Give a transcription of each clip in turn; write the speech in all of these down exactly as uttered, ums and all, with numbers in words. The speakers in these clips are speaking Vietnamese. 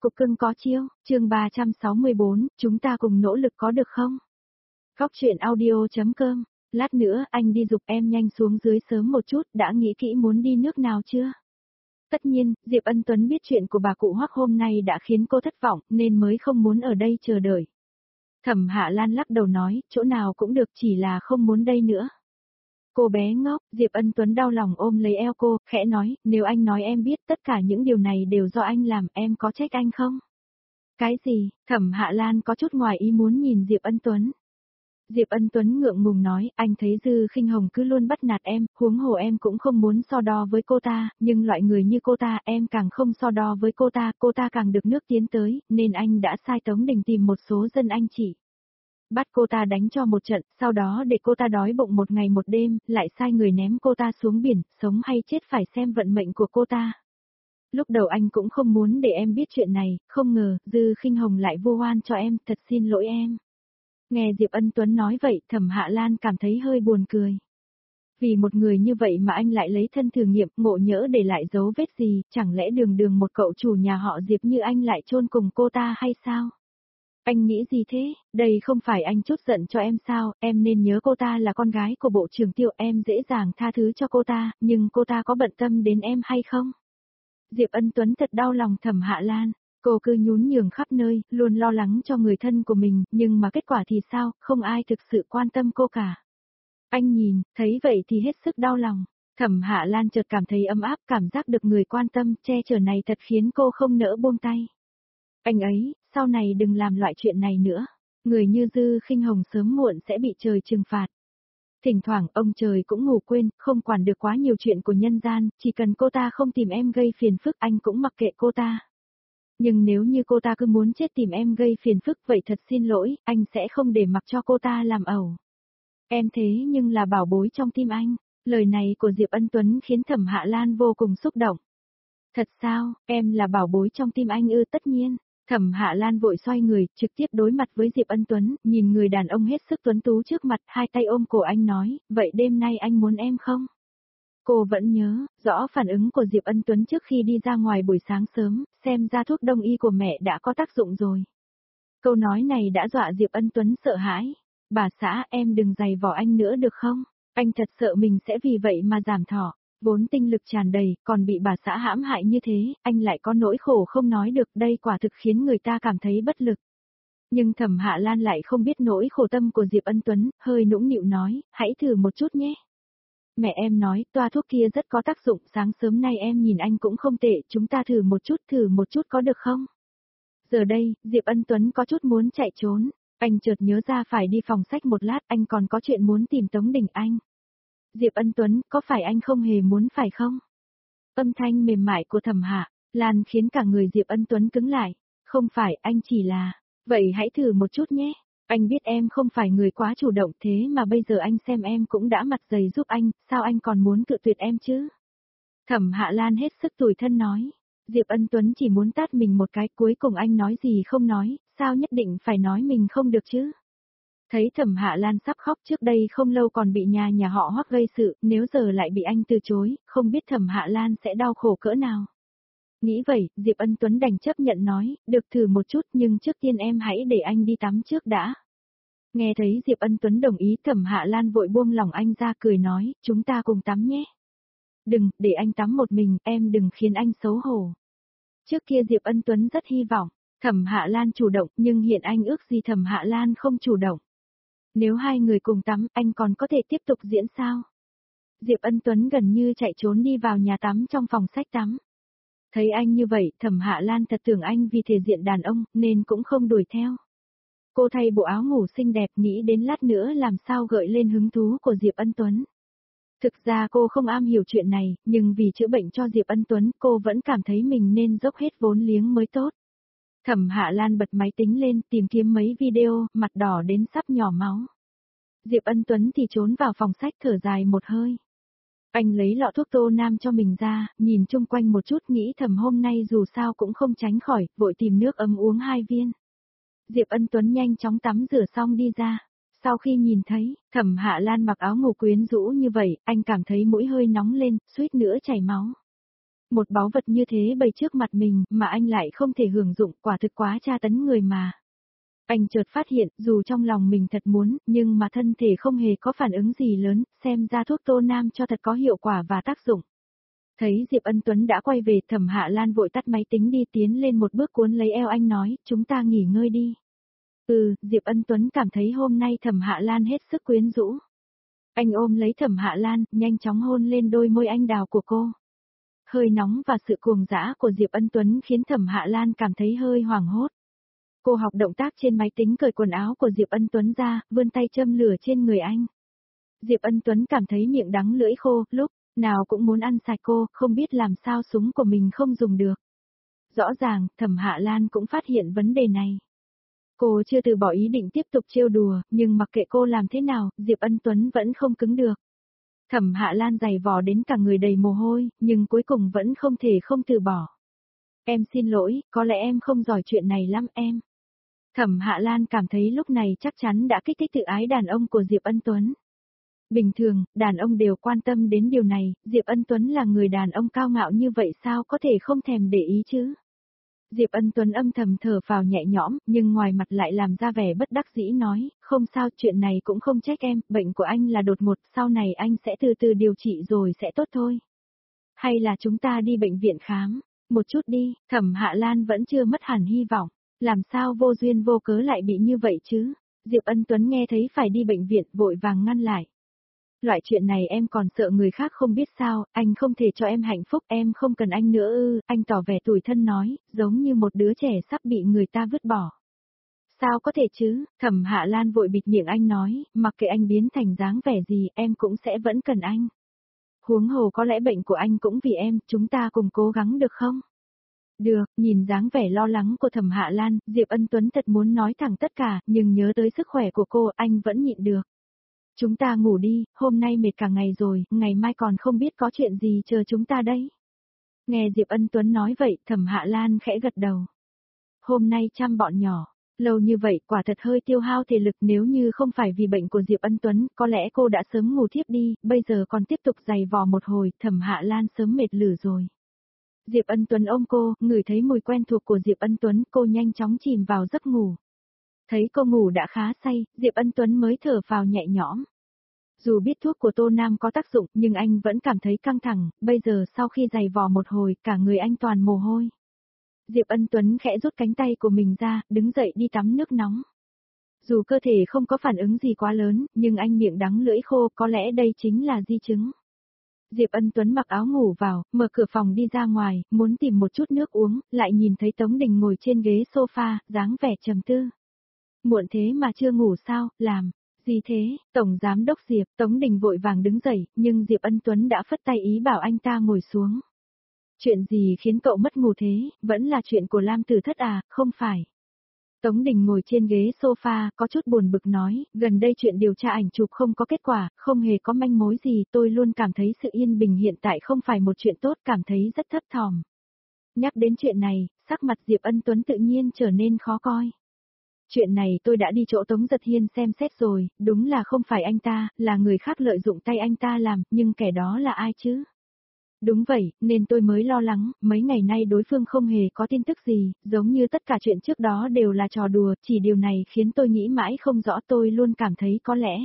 cục cưng có chiêu, chương ba trăm sáu mươi bốn, chúng ta cùng nỗ lực có được không? Góc truyện audio.com, lát nữa anh đi giục em nhanh xuống dưới sớm một chút, đã nghĩ kỹ muốn đi nước nào chưa? Tất nhiên, Diệp Ân Tuấn biết chuyện của bà cụ Hoắc hôm nay đã khiến cô thất vọng, nên mới không muốn ở đây chờ đợi. Thẩm Hạ Lan lắc đầu nói, chỗ nào cũng được, chỉ là không muốn đây nữa. Cô bé ngốc, Diệp Ân Tuấn đau lòng ôm lấy eo cô, khẽ nói, nếu anh nói em biết tất cả những điều này đều do anh làm, em có trách anh không? Cái gì? Thẩm Hạ Lan có chút ngoài ý muốn nhìn Diệp Ân Tuấn. Diệp Ân Tuấn ngượng ngùng nói, anh thấy Dư Khinh Hồng cứ luôn bắt nạt em, huống hồ em cũng không muốn so đo với cô ta, nhưng loại người như cô ta em càng không so đo với cô ta, cô ta càng được nước tiến tới, nên anh đã sai Tống Đình tìm một số dân anh chị. Bắt cô ta đánh cho một trận, sau đó để cô ta đói bụng một ngày một đêm, lại sai người ném cô ta xuống biển, sống hay chết phải xem vận mệnh của cô ta. Lúc đầu anh cũng không muốn để em biết chuyện này, không ngờ, Dư Khinh Hồng lại vu oan cho em, thật xin lỗi em. Nghe Diệp Ân Tuấn nói vậy, Thẩm Hạ Lan cảm thấy hơi buồn cười. Vì một người như vậy mà anh lại lấy thân thử nghiệm, ngộ nhỡ để lại dấu vết gì, chẳng lẽ đường đường một cậu chủ nhà họ Diệp như anh lại chôn cùng cô ta hay sao? Anh nghĩ gì thế, đây không phải anh chút giận cho em sao, em nên nhớ cô ta là con gái của Bộ trưởng Tiêu, em dễ dàng tha thứ cho cô ta, nhưng cô ta có bận tâm đến em hay không? Diệp Ân Tuấn thật đau lòng Thẩm Hạ Lan, cô cứ nhún nhường khắp nơi, luôn lo lắng cho người thân của mình, nhưng mà kết quả thì sao, không ai thực sự quan tâm cô cả. Anh nhìn, thấy vậy thì hết sức đau lòng, Thẩm Hạ Lan chợt cảm thấy ấm áp, cảm giác được người quan tâm, che chở này thật khiến cô không nỡ buông tay. Anh ấy, sau này đừng làm loại chuyện này nữa, người như Dư Khinh Hồng sớm muộn sẽ bị trời trừng phạt. Thỉnh thoảng ông trời cũng ngủ quên, không quản được quá nhiều chuyện của nhân gian, chỉ cần cô ta không tìm em gây phiền phức anh cũng mặc kệ cô ta. Nhưng nếu như cô ta cứ muốn chết tìm em gây phiền phức vậy thật xin lỗi, anh sẽ không để mặc cho cô ta làm ẩu. Em thế nhưng là bảo bối trong tim anh, lời này của Diệp Ân Tuấn khiến Thẩm Hạ Lan vô cùng xúc động. Thật sao, em là bảo bối trong tim anh ư? Tất nhiên. Thẩm Hạ Lan vội xoay người, trực tiếp đối mặt với Diệp Ân Tuấn, nhìn người đàn ông hết sức tuấn tú trước mặt, hai tay ôm cổ anh nói, vậy đêm nay anh muốn em không? Cô vẫn nhớ, rõ phản ứng của Diệp Ân Tuấn trước khi đi ra ngoài buổi sáng sớm, xem ra thuốc đông y của mẹ đã có tác dụng rồi. Câu nói này đã dọa Diệp Ân Tuấn sợ hãi. Bà xã, em đừng giày vò anh nữa được không? Anh thật sợ mình sẽ vì vậy mà giảm thọ. Vốn tinh lực tràn đầy, còn bị bà xã hãm hại như thế, anh lại có nỗi khổ không nói được, đây quả thực khiến người ta cảm thấy bất lực. Nhưng Thẩm Hạ Lan lại không biết nỗi khổ tâm của Diệp Ân Tuấn, hơi nũng nịu nói, hãy thử một chút nhé. Mẹ em nói, toa thuốc kia rất có tác dụng, sáng sớm nay em nhìn anh cũng không tệ, chúng ta thử một chút, thử một chút có được không? Giờ đây, Diệp Ân Tuấn có chút muốn chạy trốn, anh chợt nhớ ra phải đi phòng sách một lát, anh còn có chuyện muốn tìm Tống Đình Anh. Diệp Ân Tuấn, có phải anh không hề muốn phải không? Âm thanh mềm mại của Thẩm Hạ Lan khiến cả người Diệp Ân Tuấn cứng lại. Không phải, anh chỉ là... Vậy hãy thử một chút nhé. Anh biết em không phải người quá chủ động thế mà bây giờ anh xem em cũng đã mặt dày giúp anh, sao anh còn muốn cự tuyệt em chứ? Thẩm Hạ Lan hết sức tủi thân nói. Diệp Ân Tuấn chỉ muốn tát mình một cái, cuối cùng anh nói gì không nói, sao nhất định phải nói mình không được chứ? Thấy Thẩm Hạ Lan sắp khóc, trước đây không lâu còn bị nhà nhà họ Hoắc gây sự, nếu giờ lại bị anh từ chối, không biết Thẩm Hạ Lan sẽ đau khổ cỡ nào. Nghĩ vậy, Diệp Ân Tuấn đành chấp nhận nói, được thử một chút nhưng trước tiên em hãy để anh đi tắm trước đã. Nghe thấy Diệp Ân Tuấn đồng ý, Thẩm Hạ Lan vội buông lòng anh ra cười nói, chúng ta cùng tắm nhé. Đừng, để anh tắm một mình, em đừng khiến anh xấu hổ. Trước kia Diệp Ân Tuấn rất hy vọng, Thẩm Hạ Lan chủ động, nhưng hiện anh ước gì Thẩm Hạ Lan không chủ động. Nếu hai người cùng tắm, anh còn có thể tiếp tục diễn sao? Diệp Ân Tuấn gần như chạy trốn đi vào nhà tắm trong phòng sách tắm. Thấy anh như vậy, Thẩm Hạ Lan thật tưởng anh vì thể diện đàn ông, nên cũng không đuổi theo. Cô thay bộ áo ngủ xinh đẹp, nghĩ đến lát nữa làm sao gợi lên hứng thú của Diệp Ân Tuấn. Thực ra cô không am hiểu chuyện này, nhưng vì chữa bệnh cho Diệp Ân Tuấn, cô vẫn cảm thấy mình nên dốc hết vốn liếng mới tốt. Thẩm Hạ Lan bật máy tính lên, tìm kiếm mấy video, mặt đỏ đến sắp nhỏ máu. Diệp Ân Tuấn thì trốn vào phòng sách thở dài một hơi. Anh lấy lọ thuốc tô nam cho mình ra, nhìn chung quanh một chút nghĩ thầm hôm nay dù sao cũng không tránh khỏi, vội tìm nước ấm uống hai viên. Diệp Ân Tuấn nhanh chóng tắm rửa xong đi ra. Sau khi nhìn thấy, Thẩm Hạ Lan mặc áo ngủ quyến rũ như vậy, anh cảm thấy mũi hơi nóng lên, suýt nữa chảy máu. Một báu vật như thế bày trước mặt mình mà anh lại không thể hưởng dụng, quả thực quá tra tấn người mà. Anh chợt phát hiện, dù trong lòng mình thật muốn, nhưng mà thân thể không hề có phản ứng gì lớn, xem ra thuốc Tô Nam cho thật có hiệu quả và tác dụng. Thấy Diệp Ân Tuấn đã quay về, Thẩm Hạ Lan vội tắt máy tính đi, tiến lên một bước cuốn lấy eo anh nói, chúng ta nghỉ ngơi đi. Ừ, Diệp Ân Tuấn cảm thấy hôm nay Thẩm Hạ Lan hết sức quyến rũ. Anh ôm lấy Thẩm Hạ Lan, nhanh chóng hôn lên đôi môi anh đào của cô. Hơi nóng và sự cuồng dã của Diệp Ân Tuấn khiến Thẩm Hạ Lan cảm thấy hơi hoảng hốt. Cô học động tác trên máy tính cởi quần áo của Diệp Ân Tuấn ra, vươn tay châm lửa trên người anh. Diệp Ân Tuấn cảm thấy miệng đắng lưỡi khô, lúc nào cũng muốn ăn sạch cô, không biết làm sao súng của mình không dùng được. Rõ ràng, Thẩm Hạ Lan cũng phát hiện vấn đề này. Cô chưa từ bỏ ý định tiếp tục trêu đùa, nhưng mặc kệ cô làm thế nào, Diệp Ân Tuấn vẫn không cứng được. Thẩm Hạ Lan giày vò đến cả người đầy mồ hôi, nhưng cuối cùng vẫn không thể không từ bỏ. Em xin lỗi, có lẽ em không giỏi chuyện này lắm em. Thẩm Hạ Lan cảm thấy lúc này chắc chắn đã kích thích tự ái đàn ông của Diệp Ân Tuấn. Bình thường, đàn ông đều quan tâm đến điều này, Diệp Ân Tuấn là người đàn ông cao ngạo như vậy sao có thể không thèm để ý chứ? Diệp Ân Tuấn âm thầm thở phào nhẹ nhõm, nhưng ngoài mặt lại làm ra vẻ bất đắc dĩ nói, không sao, chuyện này cũng không trách em, bệnh của anh là đột ngột, sau này anh sẽ từ từ điều trị rồi sẽ tốt thôi. Hay là chúng ta đi bệnh viện khám, một chút đi, Thẩm Hạ Lan vẫn chưa mất hẳn hy vọng, làm sao vô duyên vô cớ lại bị như vậy chứ? Diệp Ân Tuấn nghe thấy phải đi bệnh viện, vội vàng ngăn lại. Loại chuyện này em còn sợ người khác không biết sao, anh không thể cho em hạnh phúc, em không cần anh nữa ư, anh tỏ vẻ tủi thân nói, giống như một đứa trẻ sắp bị người ta vứt bỏ. Sao có thể chứ, Thẩm Hạ Lan vội bịt miệng anh nói, mặc kệ anh biến thành dáng vẻ gì, em cũng sẽ vẫn cần anh. Huống hồ có lẽ bệnh của anh cũng vì em, chúng ta cùng cố gắng được không? Được, nhìn dáng vẻ lo lắng của Thẩm Hạ Lan, Diệp Ân Tuấn thật muốn nói thẳng tất cả, nhưng nhớ tới sức khỏe của cô, anh vẫn nhịn được. Chúng ta ngủ đi, hôm nay mệt cả ngày rồi, ngày mai còn không biết có chuyện gì chờ chúng ta đấy. Nghe Diệp Ân Tuấn nói vậy, Thẩm Hạ Lan khẽ gật đầu. Hôm nay chăm bọn nhỏ, lâu như vậy quả thật hơi tiêu hao thể lực, nếu như không phải vì bệnh của Diệp Ân Tuấn, có lẽ cô đã sớm ngủ thiếp đi, bây giờ còn tiếp tục giày vò một hồi, Thẩm Hạ Lan sớm mệt lử rồi. Diệp Ân Tuấn ôm cô, ngửi thấy mùi quen thuộc của Diệp Ân Tuấn, cô nhanh chóng chìm vào giấc ngủ. Thấy cô ngủ đã khá say, Diệp Ân Tuấn mới thở phào nhẹ nhõm. Dù biết thuốc của Tô Nam có tác dụng, nhưng anh vẫn cảm thấy căng thẳng, bây giờ sau khi giày vò một hồi, cả người anh toàn mồ hôi. Diệp Ân Tuấn khẽ rút cánh tay của mình ra, đứng dậy đi tắm nước nóng. Dù cơ thể không có phản ứng gì quá lớn, nhưng anh miệng đắng lưỡi khô, có lẽ đây chính là di chứng. Diệp Ân Tuấn mặc áo ngủ vào, mở cửa phòng đi ra ngoài, muốn tìm một chút nước uống, lại nhìn thấy Tống Đình ngồi trên ghế sofa, dáng vẻ trầm tư. Muộn thế mà chưa ngủ sao, làm gì thế? Tổng giám đốc Diệp, Tống Đình vội vàng đứng dậy, nhưng Diệp Ân Tuấn đã phất tay ý bảo anh ta ngồi xuống. Chuyện gì khiến cậu mất ngủ thế, vẫn là chuyện của Lam Tử Thất à, không phải? Tống Đình ngồi trên ghế sofa, có chút buồn bực nói, gần đây chuyện điều tra ảnh chụp không có kết quả, không hề có manh mối gì, tôi luôn cảm thấy sự yên bình hiện tại không phải một chuyện tốt, cảm thấy rất thấp thỏm. Nhắc đến chuyện này, sắc mặt Diệp Ân Tuấn tự nhiên trở nên khó coi. Chuyện này tôi đã đi chỗ Tống Giật Hiên xem xét rồi, đúng là không phải anh ta, là người khác lợi dụng tay anh ta làm, nhưng kẻ đó là ai chứ? Đúng vậy, nên tôi mới lo lắng, mấy ngày nay đối phương không hề có tin tức gì, giống như tất cả chuyện trước đó đều là trò đùa, chỉ điều này khiến tôi nghĩ mãi không rõ, tôi luôn cảm thấy có lẽ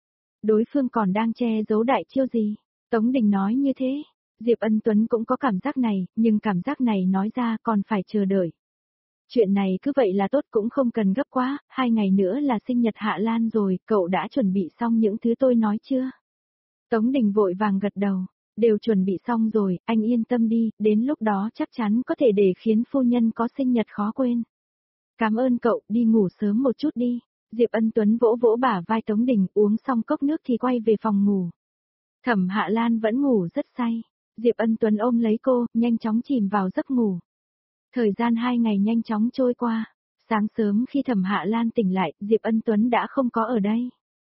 đối phương còn đang che giấu đại chiêu gì. Tống Đình nói như thế, Diệp Ân Tuấn cũng có cảm giác này, nhưng cảm giác này nói ra còn phải chờ đợi. Chuyện này cứ vậy là tốt, cũng không cần gấp quá, hai ngày nữa là sinh nhật Hạ Lan rồi, cậu đã chuẩn bị xong những thứ tôi nói chưa? Tống Đình vội vàng gật đầu, đều chuẩn bị xong rồi, anh yên tâm đi, đến lúc đó chắc chắn có thể để khiến phu nhân có sinh nhật khó quên. Cảm ơn cậu, đi ngủ sớm một chút đi. Diệp Ân Tuấn vỗ vỗ bả vai Tống Đình, uống xong cốc nước thì quay về phòng ngủ. Thẩm Hạ Lan vẫn ngủ rất say, Diệp Ân Tuấn ôm lấy cô, nhanh chóng chìm vào giấc ngủ. Thời gian hai ngày nhanh chóng trôi qua, sáng sớm khi Thẩm Hạ Lan tỉnh lại, Diệp Ân Tuấn đã không có ở đây.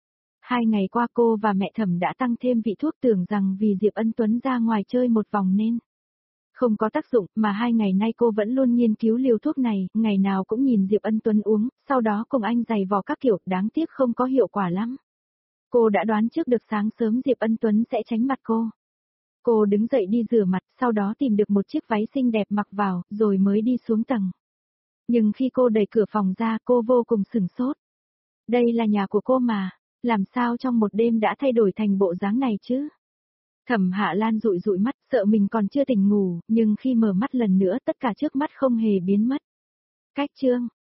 Hai ngày qua cô và mẹ Thẩm đã tăng thêm vị thuốc, tưởng rằng vì Diệp Ân Tuấn ra ngoài chơi một vòng nên không có tác dụng, mà hai ngày nay cô vẫn luôn nghiên cứu liều thuốc này, ngày nào cũng nhìn Diệp Ân Tuấn uống, sau đó cùng anh giày vò các kiểu, đáng tiếc không có hiệu quả lắm. Cô đã đoán trước được sáng sớm Diệp Ân Tuấn sẽ tránh mặt cô. Cô đứng dậy đi rửa mặt, sau đó tìm được một chiếc váy xinh đẹp mặc vào, rồi mới đi xuống tầng. Nhưng khi cô đẩy cửa phòng ra, cô vô cùng sửng sốt. Đây là nhà của cô mà, làm sao trong một đêm đã thay đổi thành bộ dáng này chứ? Thẩm Hạ Lan dụi dụi mắt, sợ mình còn chưa tỉnh ngủ, nhưng khi mở mắt lần nữa tất cả trước mắt không hề biến mất. Cách chương